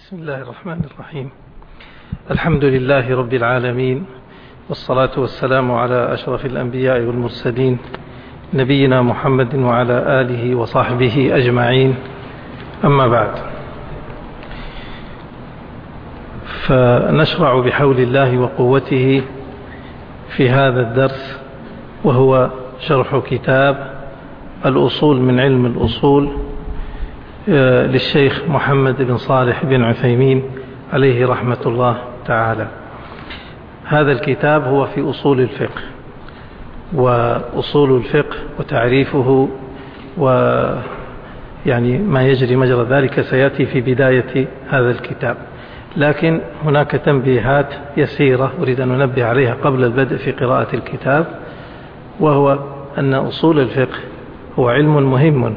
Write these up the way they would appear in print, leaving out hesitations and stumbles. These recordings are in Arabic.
بسم الله الرحمن الرحيم. الحمد لله رب العالمين، والصلاة والسلام على أشرف الأنبياء والمرسلين، نبينا محمد وعلى آله وصحبه أجمعين. أما بعد، فنشرع بحول الله وقوته في هذا الدرس، وهو شرح كتاب الأصول من علم الأصول للشيخ محمد بن صالح بن عثيمين عليه رحمة الله تعالى. هذا الكتاب هو في أصول الفقه، وأصول الفقه وتعريفه ويعني ما يجري مجرى ذلك سيأتي في بداية هذا الكتاب، لكن هناك تنبيهات يسيرة أريد أن ننبه عليها قبل البدء في قراءة الكتاب، وهو أن أصول الفقه هو علم مهم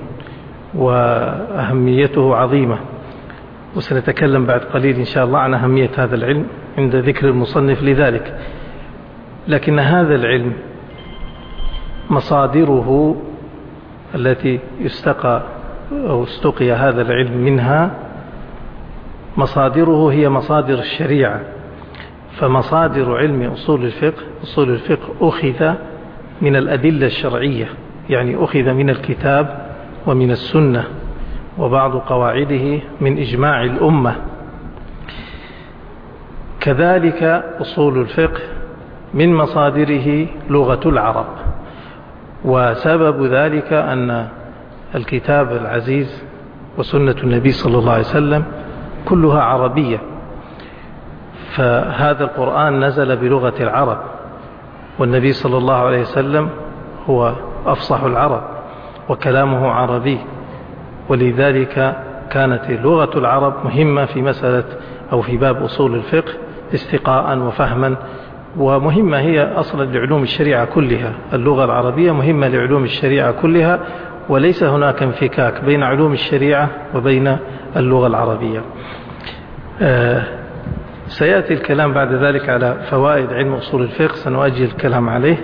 وأهميته عظيمة، وسنتكلم بعد قليل إن شاء الله عن أهمية هذا العلم عند ذكر المصنف لذلك. لكن هذا العلم مصادره التي يستقى أو استقي هذا العلم منها، مصادره هي مصادر الشريعة. فمصادر علم أصول الفقه أخذ من الأدلة الشرعية، يعني أخذ من الكتاب ومن السنة، وبعض قواعده من إجماع الأمة. كذلك أصول الفقه من مصادره لغة العرب، وسبب ذلك أن الكتاب العزيز وسنة النبي صلى الله عليه وسلم كلها عربية، فهذا القرآن نزل بلغة العرب، والنبي صلى الله عليه وسلم هو أفصح العرب وكلامه عربي، ولذلك كانت لغة العرب مهمة في مسألة أو في باب أصول الفقه استقاء وفهما، ومهمة هي أصلا لعلوم الشريعة كلها. اللغة العربية مهمة لعلوم الشريعة كلها، وليس هناك انفكاك بين علوم الشريعة وبين اللغة العربية. سيأتي الكلام بعد ذلك على فوائد علم أصول الفقه، سنؤجل الكلام عليه،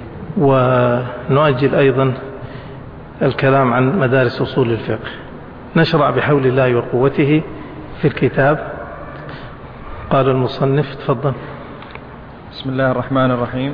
ونؤجل أيضا الكلام عن مدارس أصول الفقه. نشرع بحول الله وقوته في الكتاب. قال المصنف، تفضل. بسم الله الرحمن الرحيم.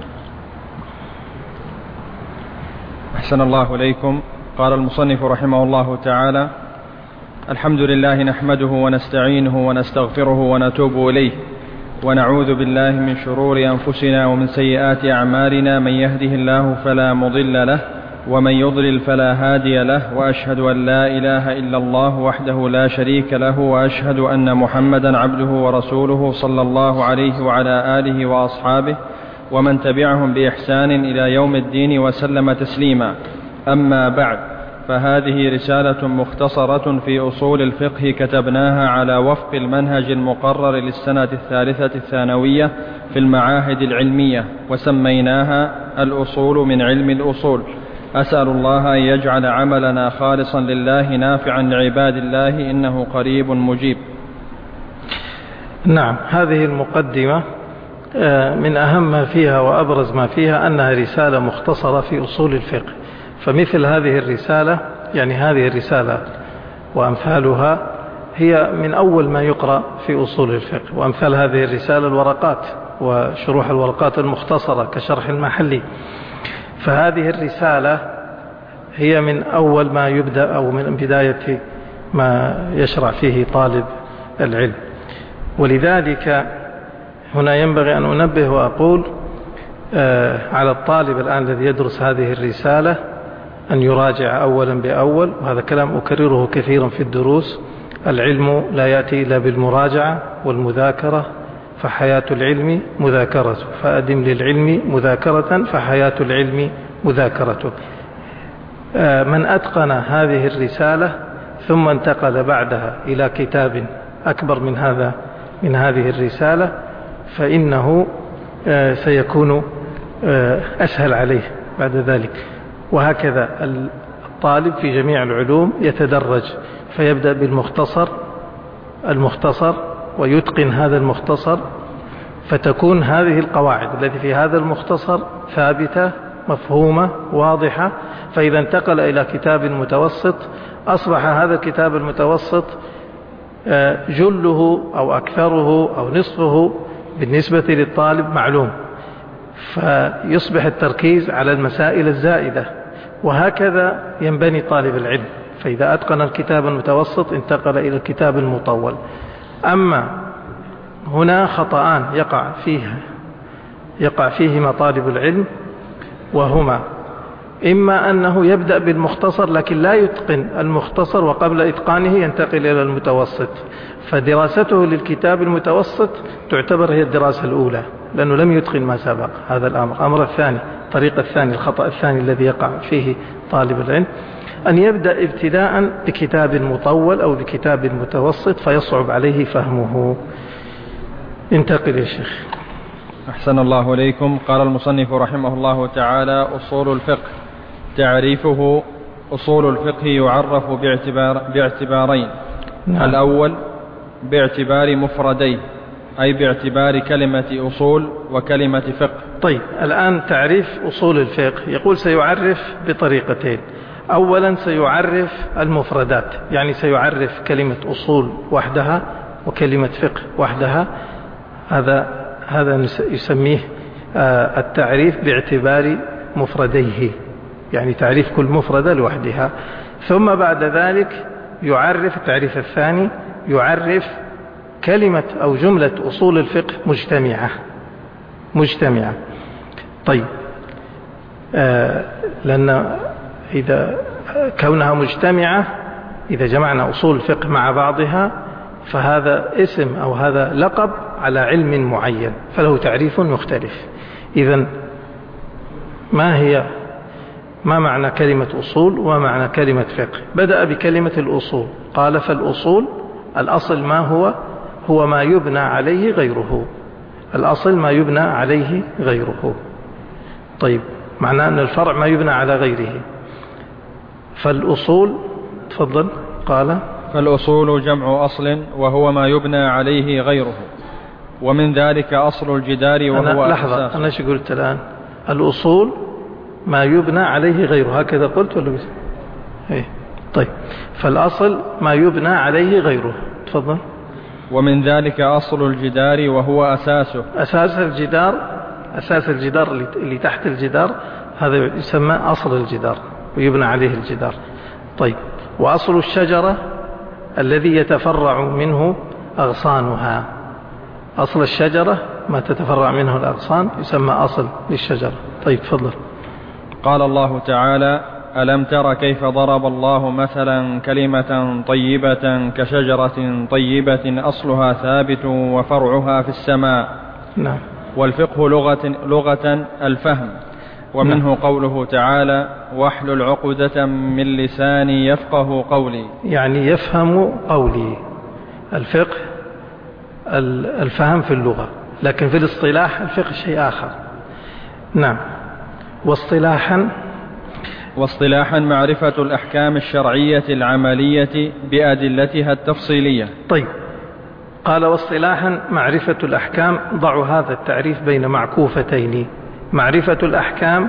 أحسن الله إليكم. قال المصنف رحمه الله تعالى: الحمد لله نحمده ونستعينه ونستغفره ونتوب إليه، ونعوذ بالله من شرور أنفسنا ومن سيئات أعمالنا، من يهده الله فلا مضل له ومن يضلل فلا هادي له، وأشهد أن لا إله إلا الله وحده لا شريك له، وأشهد أن محمدا عبده ورسوله صلى الله عليه وعلى آله وأصحابه ومن تبعهم بإحسان إلى يوم الدين وسلم تسليما. أما بعد، فهذه رسالة مختصرة في أصول الفقه كتبناها على وفق المنهج المقرر للسنة الثالثة الثانوية في المعاهد العلمية، وسميناها الأصول من علم الأصول. أسأل الله أن يجعل عملنا خالصا لله نافعا لعباد الله، إنه قريب مجيب. نعم، هذه المقدمة من أهم ما فيها وأبرز ما فيها أنها رسالة مختصرة في أصول الفقه. فمثل هذه الرسالة، يعني هذه الرسالة وأمثالها، هي من أول ما يقرأ في أصول الفقه. وأمثال هذه الرسالة الورقات وشروح الورقات المختصرة كشرح المحلي. فهذه الرسالة هي من أول ما يبدأ أو من بداية ما يشرع فيه طالب العلم. ولذلك هنا ينبغي أن أنبه وأقول على الطالب الآن الذي يدرس هذه الرسالة أن يراجع أولا بأول، وهذا كلام أكرره كثيرا في الدروس: العلم لا يأتي إلا بالمراجعة والمذاكرة، فحياة العلم مذاكرة، فأدم للعلم مذاكرة، فحياة العلم مذاكرة. من أتقن هذه الرسالة ثم انتقل بعدها إلى كتاب أكبر من هذه الرسالة، فإنه سيكون أسهل عليه بعد ذلك. وهكذا الطالب في جميع العلوم يتدرج، فيبدأ بالمختصر ويتقن هذا المختصر، فتكون هذه القواعد التي في هذا المختصر ثابتة مفهومة واضحة. فإذا انتقل إلى كتاب متوسط، أصبح هذا الكتاب المتوسط جله أو أكثره أو نصفه بالنسبة للطالب معلوم، فيصبح التركيز على المسائل الزائدة، وهكذا ينبني طالب العلم. فإذا أتقن الكتاب المتوسط انتقل إلى الكتاب المطول. أما هنا خطأان يقع فيهما طالب العلم، وهما إما أنه يبدأ بالمختصر لكن لا يتقن المختصر، وقبل إتقانه ينتقل إلى المتوسط، فدراسته للكتاب المتوسط تعتبر هي الدراسة الأولى لأنه لم يتقن ما سبق. هذا الأمر الثاني، الطريق الثاني، الخطأ الثاني الذي يقع فيه طالب العلم أن يبدأ ابتداء بكتاب مطول أو بكتاب متوسط فيصعب عليه فهمه. انتقل يا شيخ. أحسن الله إليكم. قال المصنف رحمه الله تعالى: أصول الفقه. تعريفه: أصول الفقه يعرف باعتبارين. نعم. الأول باعتبار مفردين، أي باعتبار كلمة أصول وكلمة فقه. طيب، الآن تعريف أصول الفقه يقول سيعرف بطريقتين. أولا سيعرف المفردات، يعني سيعرف كلمة أصول وحدها وكلمة فقه وحدها. هذا يسميه التعريف باعتبار مفرديه، يعني تعريف كل مفردة لوحدها. ثم بعد ذلك يعرف التعريف الثاني، يعرف كلمة أو جملة أصول الفقه مجتمعة. طيب، لأن إذا كونها مجتمعة، إذا جمعنا أصول الفقه مع بعضها فهذا اسم أو هذا لقب على علم معين فله تعريف مختلف. إذن ما معنى كلمة أصول وما معنى كلمة فقه؟ بدأ بكلمة الأصول، قال: فالأصول الأصل ما هو ما يبنى عليه غيره. الأصل ما يبنى عليه غيره. طيب، معناه أن الفرع ما يبنى على غيره. فالأصول، تفضل. قال: فالأصول جمع أصل وهو ما يبنى عليه غيره، ومن ذلك أصل الجدار وهو لحظة، أنا شو قلت الآن؟ الأصول ما يبنى عليه غيره، هكذا قلت ولا بس؟ إيه. طيب، فالأصل ما يبنى عليه غيره. تفضل. ومن ذلك أصل الجدار وهو أساسه. أساس الجدار اللي تحت الجدار هذا يسمى أصل الجدار ويبنى عليه الجدار. طيب، وأصل الشجرة الذي يتفرع منه أغصانها. أصل الشجرة ما تتفرع منه الأغصان يسمى أصل للشجرة. طيب، تفضل. قال الله تعالى: ألم تر كيف ضرب الله مثلا كلمة طيبة كشجرة طيبة أصلها ثابت وفرعها في السماء. نعم. والفقه لغة الفهم، ومنه نعم. قوله تعالى: واحلل عقدة من لساني يفقه قولي، يعني يفهم قولي. الفقه الفهم في اللغة، لكن في الاصطلاح الفقه شيء آخر. نعم. واصطلاحا معرفة الأحكام الشرعية العملية بأدلتها التفصيلية. طيب، قال: واصطلاحا معرفة الأحكام. ضعوا هذا التعريف بين معكوفتين: معرفة الأحكام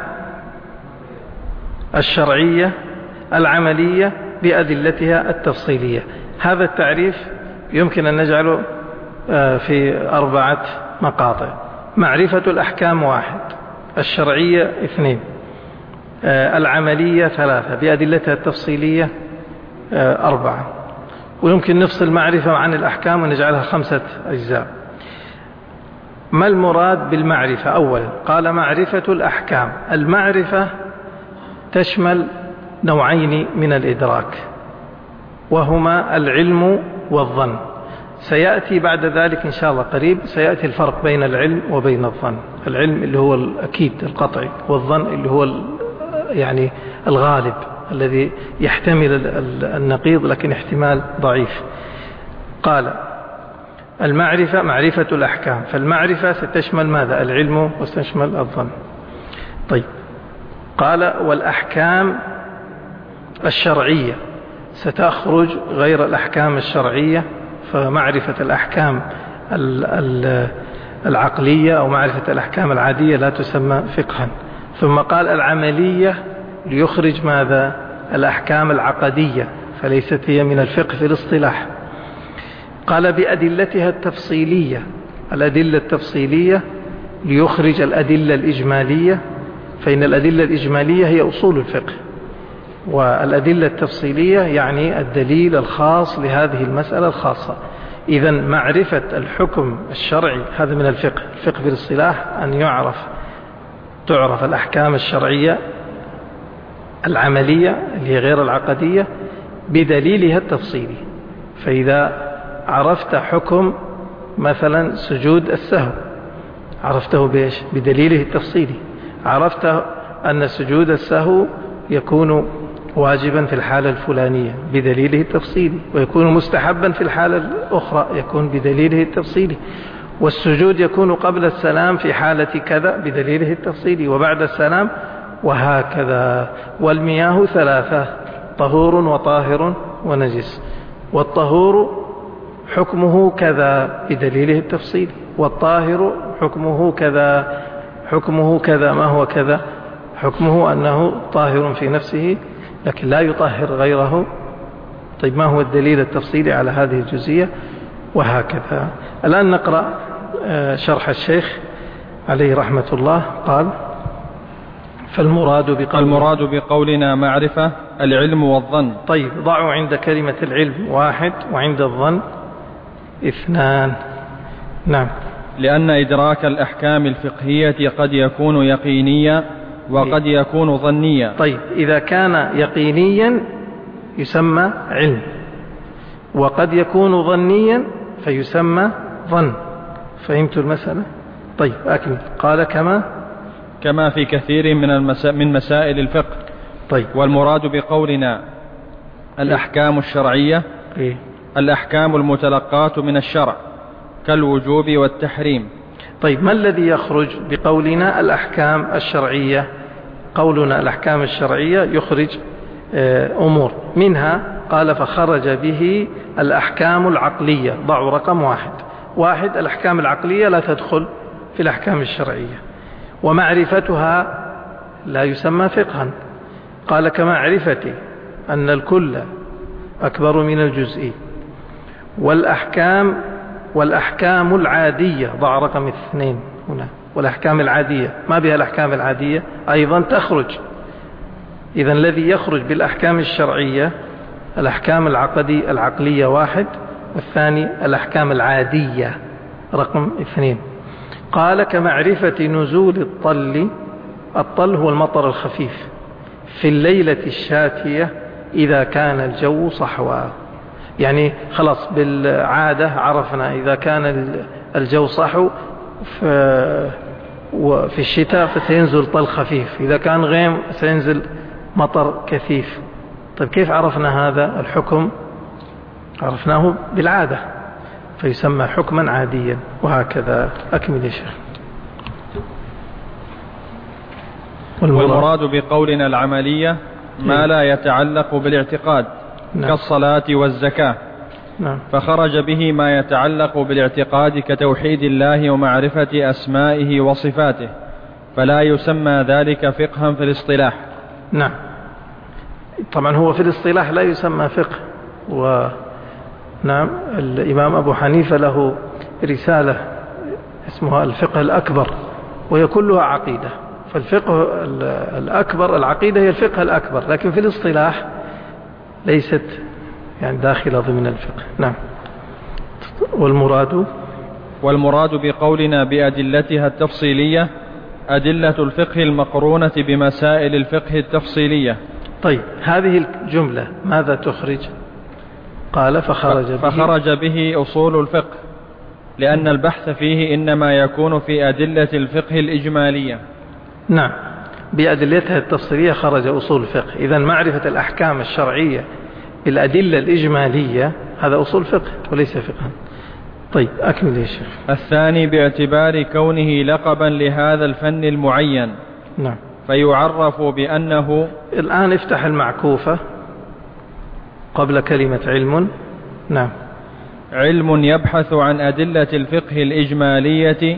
الشرعية العملية بأدلتها التفصيلية. هذا التعريف يمكن أن نجعله في 4 مقاطع. معرفة الأحكام 1، الشرعية 2، العملية 3، بأدلتها التفصيلية 4. ويمكن نفصل معرفة عن الأحكام ونجعلها 5 أجزاء. ما المراد بالمعرفة؟ أولا قال: معرفة الأحكام. المعرفة تشمل نوعين من الإدراك، وهما العلم والظن. سيأتي بعد ذلك إن شاء الله قريب، سيأتي الفرق بين العلم وبين الظن. العلم اللي هو الأكيد القطعي، والظن اللي هو يعني الغالب الذي يحتمل النقيض لكن احتمال ضعيف. قال: المعرفة معرفة الأحكام، فالمعرفة ستشمل ماذا؟ العلم وستشمل الظن. طيب، قال: والأحكام الشرعية ستخرج غير الأحكام الشرعية، فمعرفة الأحكام العقلية أو معرفة الأحكام العادية لا تسمى فقها. ثم قال: العملية ليخرج ماذا؟ الأحكام العقدية، فليست هي من الفقه في الاصطلاح. قال بأدلتها التفصيلية. الأدلة التفصيلية ليخرج الأدلة الإجمالية، فإن الأدلة الإجمالية هي أصول الفقه، والأدلة التفصيلية يعني الدليل الخاص لهذه المسألة الخاصة. إذن معرفة الحكم الشرعي هذا من الفقه. الفقه بالاصطلاح أن تعرف الأحكام الشرعية العملية اللي هي غير العقدية بدليلها التفصيلي. فإذا عرفت حكم مثلا سجود السهو عرفته بإيش؟ بدليله التفصيلي. عرفت أن سجود السهو يكون واجبا في الحالة الفلانية بدليله التفصيلي، ويكون مستحبا في الحالة الأخرى يكون بدليله التفصيلي، والسجود يكون قبل السلام في حالة كذا بدليله التفصيلي، وبعد السلام، وهكذا. والمياه ثلاثة: طهور وطاهر ونجس. والطهور حكمه كذا بدليله التفصيلي، والطاهر حكمه كذا. حكمه كذا، ما هو كذا؟ حكمه أنه طاهر في نفسه لكن لا يطهر غيره. طيب ما هو الدليل التفصيلي على هذه الجزئية؟ وهكذا. الآن نقرأ شرح الشيخ عليه رحمة الله. قال: فالمراد بقولنا معرفة العلم والظن. طيب ضعوا عند كلمة العلم 1 وعند الظن 2. نعم. لأن إدراك الأحكام الفقهية قد يكون يقينيا وقد يكون ظنيا. طيب إذا كان يقينيا يسمى علم، وقد يكون ظنيا فيسمى ظن. فهمت المسألة؟ طيب أكمل. قال كما في كثير من مسائل الفقه. طيب. والمراد بقولنا الأحكام الشرعية الأحكام المتلقاة من الشرع كالوجوب والتحريم. طيب ما الذي يخرج بقولنا الأحكام الشرعية؟ قولنا الأحكام الشرعية يخرج أمور منها. قال: فخرج به الأحكام العقلية. ضعوا رقم 1. الأحكام العقلية لا تدخل في الأحكام الشرعية، ومعرفتها لا يسمى فقها. قال: كمعرفتي أن الكل أكبر من الجزء. والأحكام العادية. ضع رقم 2 هنا. والأحكام العادية ما بها الأحكام العادية أيضا تخرج. إذن الذي يخرج بالأحكام الشرعية الأحكام العقلية 1، والثاني الأحكام العادية رقم 2. قال: كمعرفة نزول الطل هو المطر الخفيف في الليلة الشاتية إذا كان الجو صحوا. يعني خلاص بالعادة عرفنا إذا كان الجو صحو وفي الشتاء فسينزل طل خفيف، إذا كان غيم سينزل مطر كثيف. طيب كيف عرفنا هذا الحكم؟ عرفناه بالعادة فيسمى حكما عاديا. وهكذا. أكمل يا شيخ. والمراد بقولنا العملية ما لا يتعلق بالاعتقاد. نعم. كالصلاة والزكاة. نعم. فخرج به ما يتعلق بالاعتقاد كتوحيد الله ومعرفة أسمائه وصفاته، فلا يسمى ذلك فقها في الاصطلاح. نعم. طبعا هو في الاصطلاح لا يسمى فقه. نعم. الإمام أبو حنيفة له رسالة اسمها الفقه الأكبر، وهي كلها عقيدة. فالفقه الأكبر العقيدة هي الفقه الأكبر، لكن في الاصطلاح ليست يعني داخلة ضمن الفقه. نعم. والمراد بقولنا بأدلتها التفصيلية أدلة الفقه المقرونة بمسائل الفقه التفصيلية. طيب هذه الجملة ماذا تخرج؟ قال: فخرج به أصول الفقه، لأن البحث فيه إنما يكون في أدلة الفقه الإجمالية. نعم. بأدلتها التفصيلية خرج أصول الفقه. إذن معرفة الأحكام الشرعية بالأدلة الإجمالية هذا أصول فقه وليس فقها. طيب أكمل يا شيخ. الثاني باعتبار كونه لقبا لهذا الفن المعين. نعم. فيعرف بأنه. الآن افتح المعكوفة قبل كلمة علم. نعم. علم يبحث عن أدلة الفقه الإجمالية.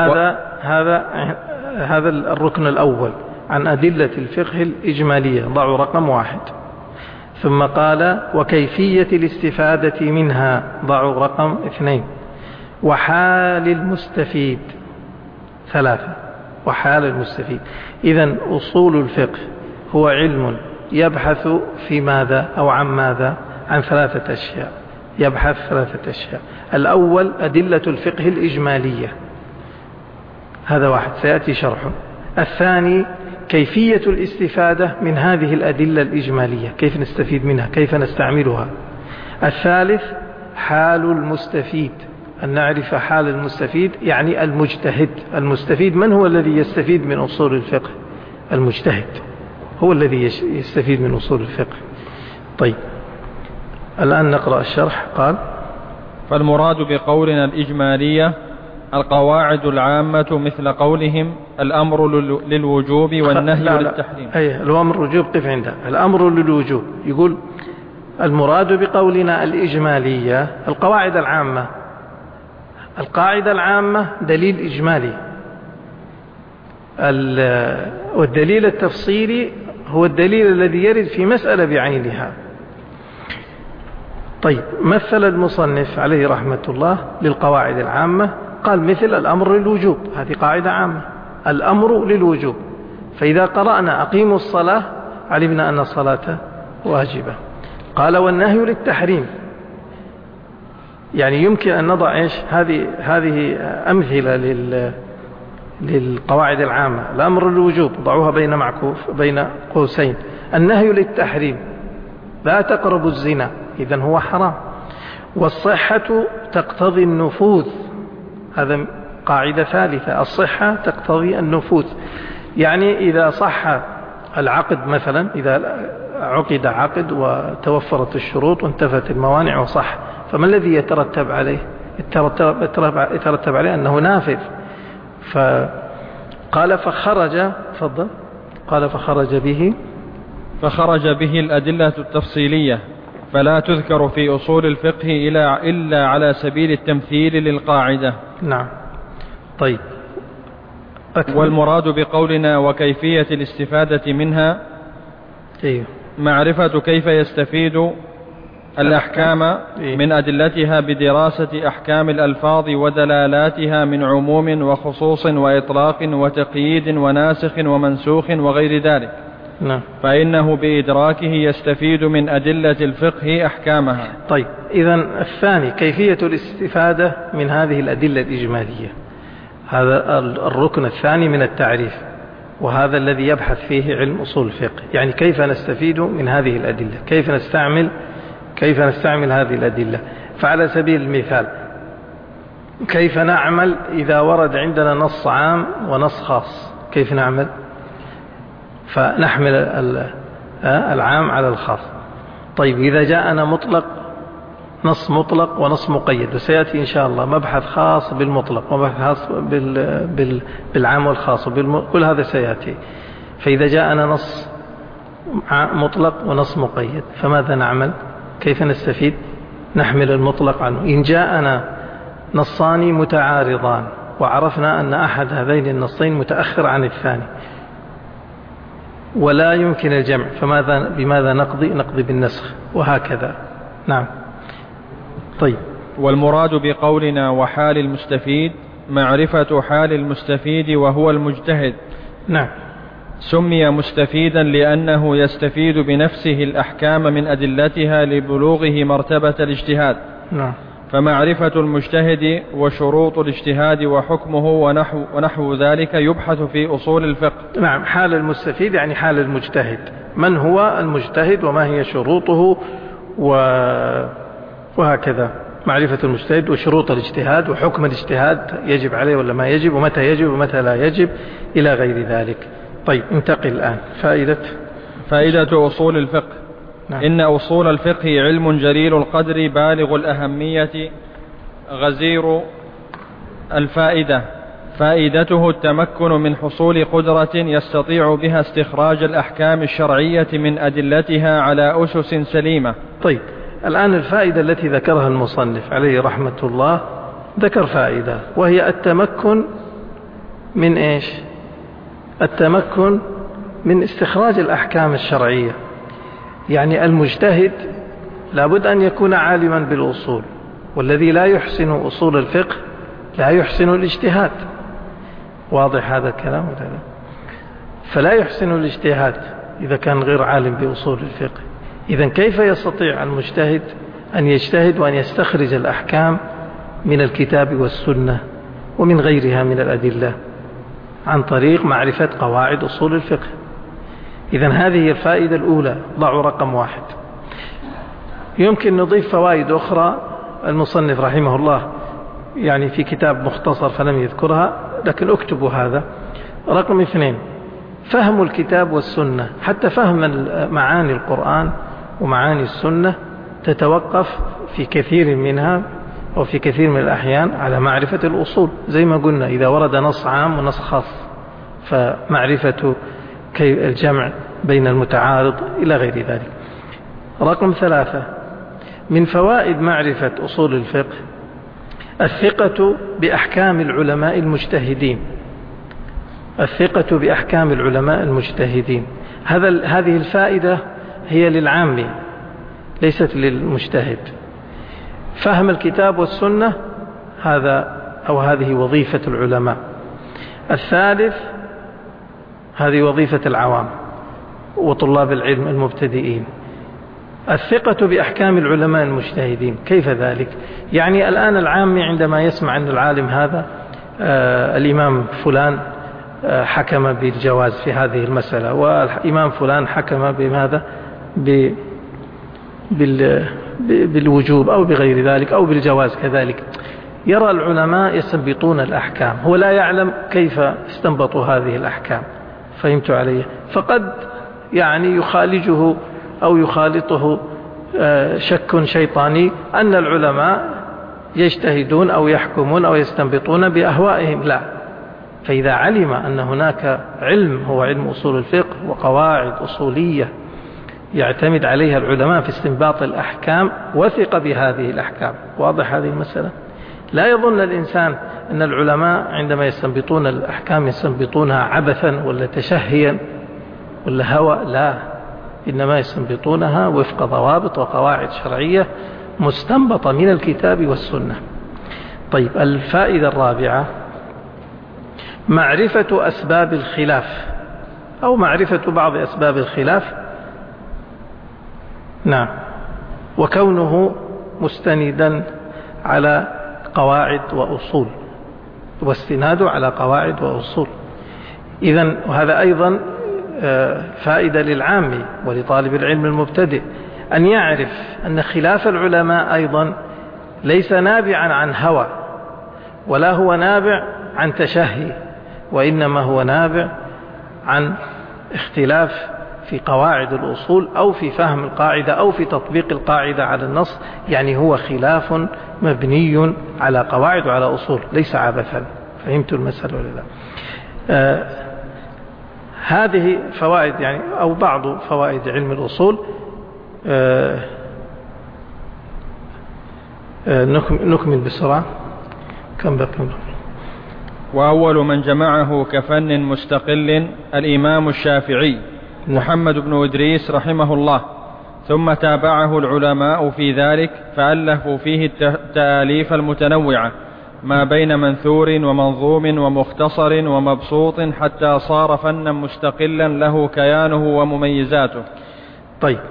هذا الركن الأول عن أدلة الفقه الإجمالية. ضعوا رقم 1. ثم قال وكيفية الاستفادة منها، ضعوا رقم 2، وحال المستفيد 3، وحال المستفيد. إذن أصول الفقه هو علم يبحث في ماذا أو عن ماذا؟ عن 3 أشياء، يبحث 3 أشياء. الأول أدلة الفقه الإجمالية، هذا واحد سيأتي شرحه. الثاني كيفية الاستفادة من هذه الأدلة الإجمالية، كيف نستفيد منها، كيف نستعملها. الثالث حال المستفيد، أن نعرف حال المستفيد، يعني المجتهد. المستفيد من هو الذي يستفيد من أصول الفقه؟ المجتهد هو الذي يستفيد من أصول الفقه. طيب الآن نقرأ الشرح. قال فالمراد بقولنا الإجمالية القواعد العامة، مثل قولهم الأمر للوجوب والنهي للتحريم. أي الأمر للوجوب، قف عنده. الأمر للوجوب، يقول المراد بقولنا الإجمالية القواعد العامة. القاعدة العامة دليل إجمالي، والدليل التفصيلي هو الدليل الذي يرد في مسألة بعينها. طيب مثل المصنف عليه رحمة الله للقواعد العامة، قال مثل الأمر للوجوب، هذه قاعدة عامة، الأمر للوجوب. فإذا قرأنا أقيموا الصلاة علمنا أن الصلاة واجبة. قال والنهي للتحريم، يعني يمكن أن نضع إيش هذه أمثلة للقواعد العامة. الأمر للوجوب ضعوها بين قوسين. النهي للتحريم، لا تقربوا الزنا، إذن هو حرام. والصحة تقتضي النفوذ، هذا قاعدة ثالثة، الصحة تقتضي النفوذ. يعني إذا صح العقد مثلا، إذا عقد عقد وتوفرت الشروط وانتفت الموانع وصح، فما الذي يترتب عليه؟ يترتب عليه أنه نافذ. فقال فخرج، تفضل، قال فخرج به الأدلة التفصيلية، فلا تذكر في أصول الفقه إلا على سبيل التمثيل للقاعدة. نعم. طيب والمراد بقولنا وكيفية الاستفادة منها معرفة كيف يستفيد الأحكام من أدلتها بدراسة أحكام الألفاظ ودلالاتها من عموم وخصوص وإطلاق وتقييد وناسخ ومنسوخ وغير ذلك. نعم. فإنه بإدراكه يستفيد من أدلة الفقه أحكامها. طيب إذن الثاني كيفية الاستفادة من هذه الأدلة الإجمالية، هذا الركن الثاني من التعريف، وهذا الذي يبحث فيه علم أصول الفقه. يعني كيف نستفيد من هذه الأدلة، كيف نستعمل هذه الأدلة. فعلى سبيل المثال كيف نعمل إذا ورد عندنا نص عام ونص خاص، كيف نعمل؟ فنحمل العام على الخاص. طيب إذا جاءنا نص مطلق ونص مقيد، وسيأتي إن شاء الله مبحث خاص بالمطلق ومبحث خاص بالعام والخاص، كل هذا سيأتي. فإذا جاءنا نص مطلق ونص مقيد فماذا نعمل؟ كيف نستفيد؟ نحمل المطلق عنه. إن جاءنا نصان متعارضان وعرفنا أن أحد هذين النصين متأخر عن الثاني ولا يمكن الجمع، بماذا نقضي بالنسخ، وهكذا. نعم. طيب والمراد بقولنا وحال المستفيد معرفة حال المستفيد وهو المجتهد. نعم. سمي مستفيدا لأنه يستفيد بنفسه الأحكام من أدلتها لبلوغه مرتبة الاجتهاد. نعم. فمعرفة المجتهد وشروط الاجتهاد وحكمه ونحو ذلك يبحث في أصول الفقه. نعم. حال المستفيد يعني حال المجتهد، من هو المجتهد وما هي شروطه وهكذا. معرفة المجتهد وشروط الاجتهاد وحكم الاجتهاد، يجب عليه ولا ما يجب، ومتى يجب ومتى لا يجب، إلى غير ذلك. طيب انتقل الآن. فائدة أصول الفقه. نعم. إن أصول الفقه علم جليل القدر بالغ الأهمية غزير الفائدة. فائدته التمكن من حصول قدرة يستطيع بها استخراج الأحكام الشرعية من أدلتها على أسس سليمة. طيب الآن الفائدة التي ذكرها المصنف عليه رحمة الله، ذكر فائدة وهي التمكن من التمكن من استخراج الأحكام الشرعية. يعني المجتهد لابد أن يكون عالما بالأصول، والذي لا يحسن أصول الفقه لا يحسن الاجتهاد. واضح هذا الكلام؟ فلا يحسن الاجتهاد إذا كان غير عالم بأصول الفقه. إذن كيف يستطيع المجتهد أن يجتهد وأن يستخرج الأحكام من الكتاب والسنة ومن غيرها من الأدلة عن طريق معرفة قواعد أصول الفقه؟ إذن هذه الفائدة الأولى، ضعوا رقم 1. يمكن نضيف فوائد أخرى المصنف رحمه الله يعني في كتاب مختصر فلم يذكرها، لكن اكتبوا هذا. رقم 2، فهم الكتاب والسنة. حتى فهم معاني القرآن ومعاني السنة تتوقف في كثير منها أو في كثير من الأحيان على معرفة الأصول، زي ما قلنا إذا ورد نص عام ونص خاص، فمعرفة الجمع بين المتعارض إلى غير ذلك. رقم 3، من فوائد معرفة أصول الفقه الثقة بأحكام العلماء المجتهدين. الثقة بأحكام العلماء المجتهدين، هذه الفائدة هي للعام ليست للمجتهد. فهم الكتاب والسنة هذه وظيفة العلماء. الثالث، هذه وظيفة العوام وطلاب العلم المبتدئين. الثقة بأحكام العلماء المجتهدين، كيف ذلك؟ يعني الآن العام عندما يسمع أن العالم هذا الإمام فلان حكم بالجواز في هذه المسألة، والإمام فلان حكم بماذا؟ بالوجوب أو بغير ذلك أو بالجواز كذلك، يرى العلماء يستنبطون الأحكام، هو لا يعلم كيف استنبطوا هذه الأحكام. فهمت علي؟ فقد يعني يخالجه أو يخالطه شك شيطاني أن العلماء يجتهدون أو يحكمون أو يستنبطون بأهوائهم. لا، فإذا علم أن هناك علم هو علم أصول الفقه وقواعد أصولية يعتمد عليها العلماء في استنباط الأحكام وثق بهذه الأحكام. واضح هذه المسألة؟ لا يظن الإنسان أن العلماء عندما يستنبطون الأحكام يستنبطونها عبثا ولا تشهيا ولا هوى، لا، إنما يستنبطونها وفق ضوابط وقواعد شرعية مستنبطة من الكتاب والسنة. طيب، الفائدة الرابعة معرفة أسباب الخلاف أو معرفة بعض أسباب الخلاف، نعم، وكونه مستندا على قواعد وأصول، واستناده على قواعد وأصول. إذن وهذا أيضا فائدة للعام ولطالب العلم المبتدئ أن يعرف أن خلاف العلماء أيضا ليس نابعا عن هوى ولا هو نابع عن تشهي، وإنما هو نابع عن اختلاف في قواعد الأصول أو في فهم القاعدة أو في تطبيق القاعدة على النص. يعني هو خلاف مبني على قواعد وعلى أصول، ليس عبثا. فهمت المسألة ولا لا؟ هذه فوائد يعني أو بعض فوائد علم الأصول. نكمل بسرعة. كم بقي؟ وأول من جمعه كفن مستقل الإمام الشافعي محمد بن إدريس رحمه الله، ثم تابعه العلماء في ذلك فألفوا فيه التآليف المتنوعة ما بين منثور ومنظوم ومختصر ومبسوط حتى صار فنا مستقلا له كيانه ومميزاته. طيب،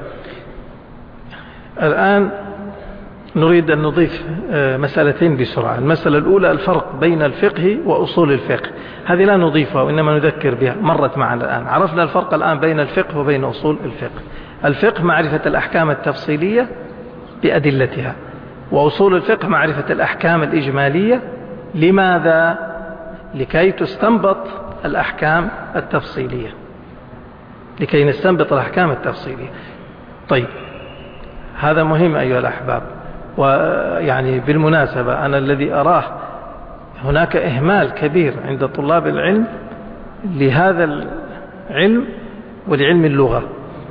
الآن نريد أن نضيف مسألتين بسرعة. المسألة الأولى الفرق بين الفقه وأصول الفقه، هذه لا نضيفها وإنما نذكر بها، مرت معنا الآن. عرفنا الفرق الآن بين الفقه وبين أصول الفقه. الفقه معرفة الأحكام التفصيلية بأدلتها، وأصول الفقه معرفة الأحكام الإجمالية. لماذا؟ لكي تستنبط الأحكام التفصيلية، لكي نستنبط الأحكام التفصيلية. طيب، هذا مهم أيها الأحباب. ويعني بالمناسبة أنا الذي أراه هناك إهمال كبير عند طلاب العلم لهذا العلم ولعلم اللغة،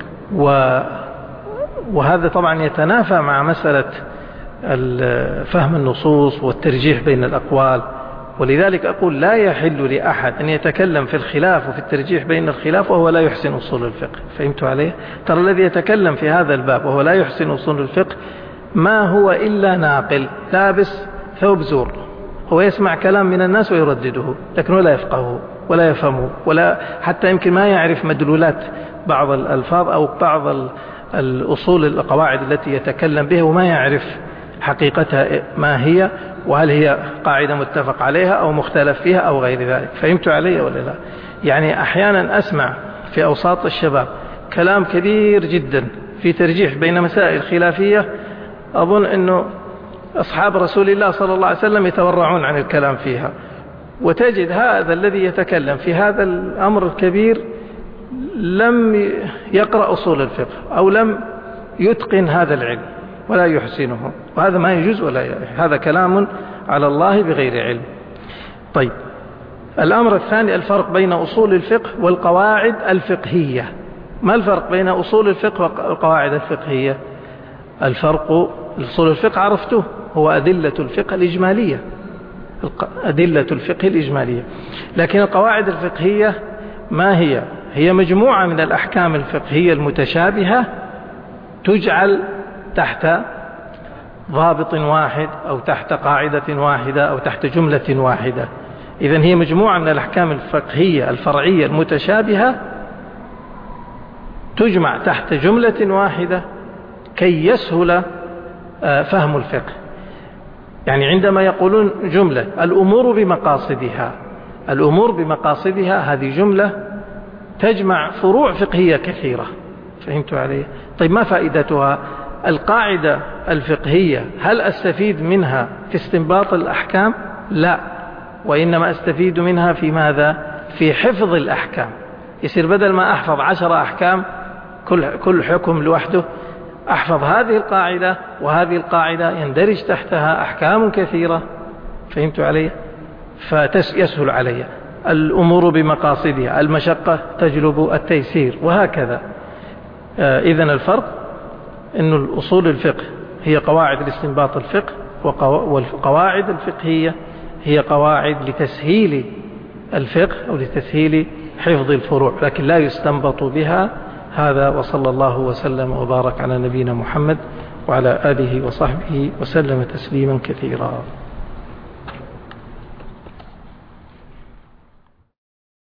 وهذا طبعا يتنافى مع مسألة فهم النصوص والترجيح بين الأقوال ولذلك أقول لا يحل لأحد أن يتكلم في الخلاف وفي الترجيح بين الخلاف وهو لا يحسن أصول الفقه. فهمت عليه؟ ترى الذي يتكلم في هذا الباب وهو لا يحسن أصول الفقه ما هو إلا ناقل لابس ثوب زور، هو يسمع كلام من الناس ويردده لكنه لا يفقهه ولا يفهمه، ولا حتى يمكن ما يعرف مدلولات بعض الألفاظ أو بعض الأصول القواعد التي يتكلم بها، وما يعرف حقيقتها ما هي، وهل هي قاعدة متفق عليها أو مختلف فيها أو غير ذلك. فهمت علي ولا لا؟ يعني أحيانا أسمع في أوساط الشباب كلام كبير جدا في ترجيح بين مسائل خلافية، أظن أنه أصحاب رسول الله صلى الله عليه وسلم يتورعون عن الكلام فيها، وتجد هذا الذي يتكلم في هذا الأمر الكبير لم يقرأ أصول الفقه أو لم يتقن هذا العلم ولا يحسنه، وهذا ما يجوز ولا هذا كلام على الله بغير علم. طيب، الأمر الثاني الفرق بين أصول الفقه والقواعد الفقهية. ما الفرق بين أصول الفقه والقواعد الفقهية؟ الفرق، أصول الفقه عرفته هو أدلة الفقه الإجمالية، أدلة الفقه الإجمالية، لكن القواعد الفقهية ما هي؟ هي مجموعة من الأحكام الفقهية المتشابهة تجعل تحت ضابط واحد أو تحت قاعدة واحدة أو تحت جملة واحدة. إذن هي مجموعة من الأحكام الفقهية الفرعية المتشابهة تجمع تحت جملة واحدة كي يسهل فهم الفقه. يعني عندما يقولون جملة الأمور بمقاصدها، الأمور بمقاصدها هذه جملة تجمع فروع فقهية كثيرة. فهمت علي؟ طيب، ما فائدتها؟ القاعدة الفقهية هل أستفيد منها في استنباط الأحكام؟ لا، وإنما أستفيد منها في ماذا؟ في حفظ الأحكام. يصير بدل ما أحفظ 10 أحكام كل حكم لوحده، أحفظ هذه القاعدة، وهذه القاعدة يندرج تحتها أحكام كثيرة. فهمت علي؟ فيسهل علي. الأمور بمقاصدها، المشقة تجلب التيسير، وهكذا. إذن الفرق أن الأصول الفقه هي قواعد الاستنباط الفقه، والقواعد الفقهية هي قواعد لتسهيل الفقه أو لتسهيل حفظ الفروع، لكن لا يستنبط بها. هذا، وصلى الله وسلم وبارك على نبينا محمد وعلى آله وصحبه وسلم تسليما كثيرا.